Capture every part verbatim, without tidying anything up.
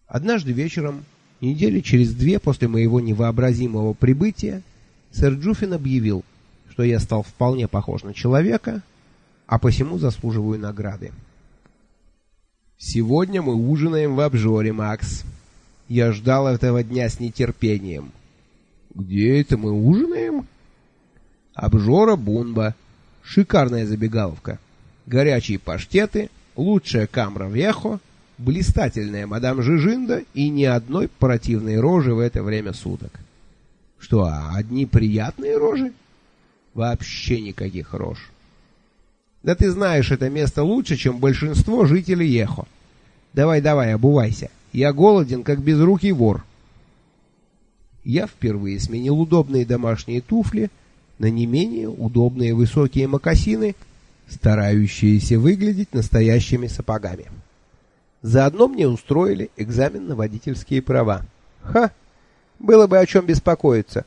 Однажды вечером, недели через две после моего невообразимого прибытия, сэр Джуфин объявил, что я стал вполне похож на человека, а посему заслуживаю награды. «Сегодня мы ужинаем в обжоре, Макс. Я ждал этого дня с нетерпением». «Где это мы ужинаем?» «Обжора Бунба. Шикарная забегаловка. Горячие паштеты, лучшая камра Вехо, блистательная мадам Жижинда и ни одной противной рожи в это время суток». «Что, а одни приятные рожи?» «Вообще никаких рож». «Да ты знаешь это место лучше, чем большинство жителей Ехо. Давай-давай, обувайся. Я голоден, как безрукий вор». Я впервые сменил удобные домашние туфли на не менее удобные высокие мокасины, старающиеся выглядеть настоящими сапогами. Заодно мне устроили экзамен на водительские права. Ха! Было бы о чем беспокоиться.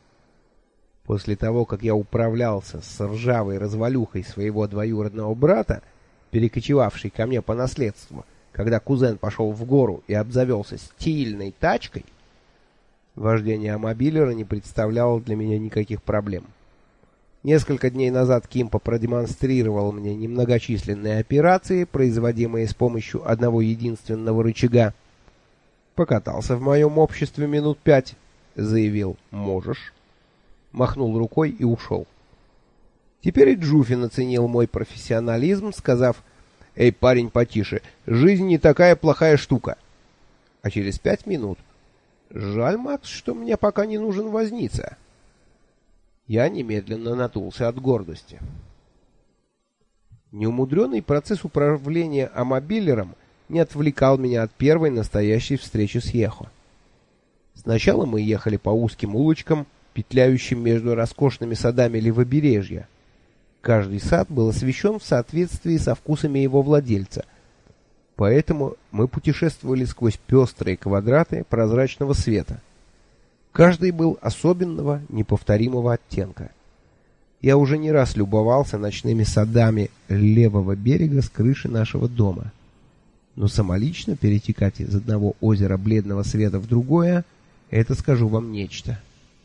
После того, как я управлялся с ржавой развалюхой своего двоюродного брата, перекочевавшей ко мне по наследству, когда кузен пошел в гору и обзавелся стильной тачкой, вождение амобилера не представляло для меня никаких проблем. Несколько дней назад Кимпа продемонстрировал мне немногочисленные операции, производимые с помощью одного единственного рычага. Покатался в моем обществе минут пять, заявил «можешь», махнул рукой и ушел. Теперь и Джуфин оценил мой профессионализм, сказав: «Эй, парень, потише, жизнь не такая плохая штука». А через пять минут: «Жаль, Макс, что мне пока не нужен возница». Я немедленно надулся от гордости. Неумудренный процесс управления амобилером не отвлекал меня от первой настоящей встречи с Ехо. Сначала мы ехали по узким улочкам, петляющим между роскошными садами левобережья. Каждый сад был освещен в соответствии со вкусами его владельца, поэтому мы путешествовали сквозь пестрые квадраты прозрачного света. Каждый был особенного, неповторимого оттенка. Я уже не раз любовался ночными садами левого берега с крыши нашего дома. Но самолично перетекать из одного озера бледного света в другое — это, скажу вам, нечто.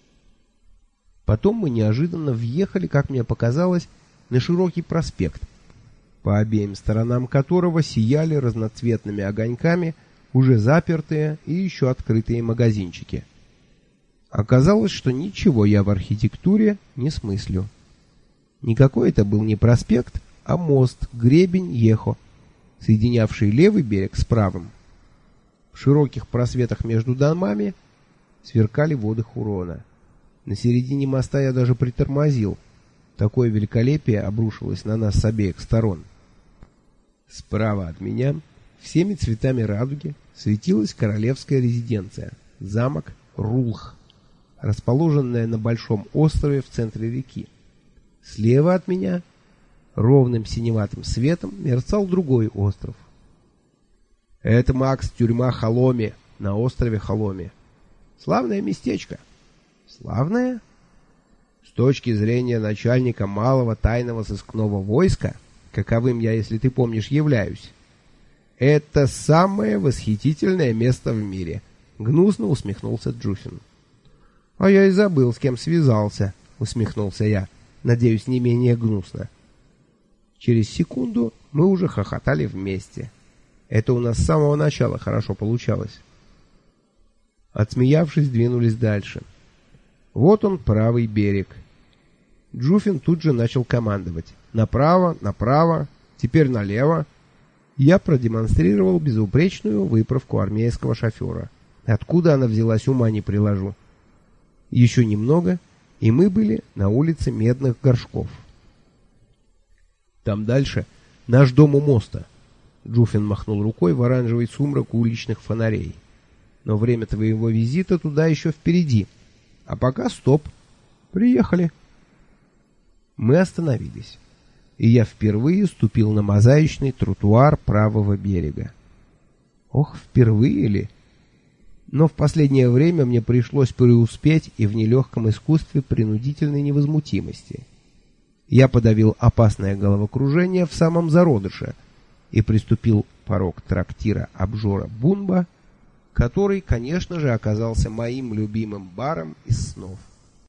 Потом мы неожиданно въехали, как мне показалось, на широкий проспект, по обеим сторонам которого сияли разноцветными огоньками уже запертые и еще открытые магазинчики. Оказалось, что ничего я в архитектуре не смыслю. Никакой это был не проспект, а мост, гребень Ехо, соединявший левый берег с правым. В широких просветах между домами сверкали воды Хурона. На середине моста я даже притормозил. Такое великолепие обрушилось на нас с обеих сторон. Справа от меня, всеми цветами радуги, светилась королевская резиденция, замок Рулх, расположенная на большом острове в центре реки. Слева от меня ровным синеватым светом мерцал другой остров. Это, Макс, тюрьма Халоми на острове Халоми. Славное местечко. Славное? С точки зрения начальника малого тайного сыскного войска, каковым я, если ты помнишь, являюсь, это самое восхитительное место в мире. Гнусно усмехнулся Джуфин. А я и забыл, с кем связался, усмехнулся я. Надеюсь, не менее гнусно. Через секунду мы уже хохотали вместе. Это у нас с самого начала хорошо получалось. Отсмеявшись, двинулись дальше. Вот он, правый берег. Джуфин тут же начал командовать. Направо, направо, теперь налево. Я продемонстрировал безупречную выправку армейского шофера. Откуда она взялась, ума не приложу. Еще немного, и мы были на улице Медных Горшков. Там дальше наш дом у моста. Джуфин махнул рукой в оранжевый сумрак уличных фонарей. Но время твоего визита туда еще впереди. А пока стоп. Приехали. Мы остановились. И я впервые ступил на мозаичный тротуар правого берега. Ох, впервые ли? Но в последнее время мне пришлось преуспеть и в нелегком искусстве принудительной невозмутимости. Я подавил опасное головокружение в самом зародыше и приступил порог трактира обжора Бунба который, конечно же, оказался моим любимым баром из снов.